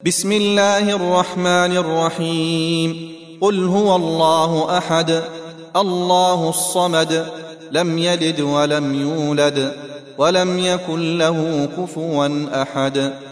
بسم الله الرحمن الرحيم. قل هو الله أحد الله الصمد لم يلد ولم يولد ولم يكن له كفوا أحد.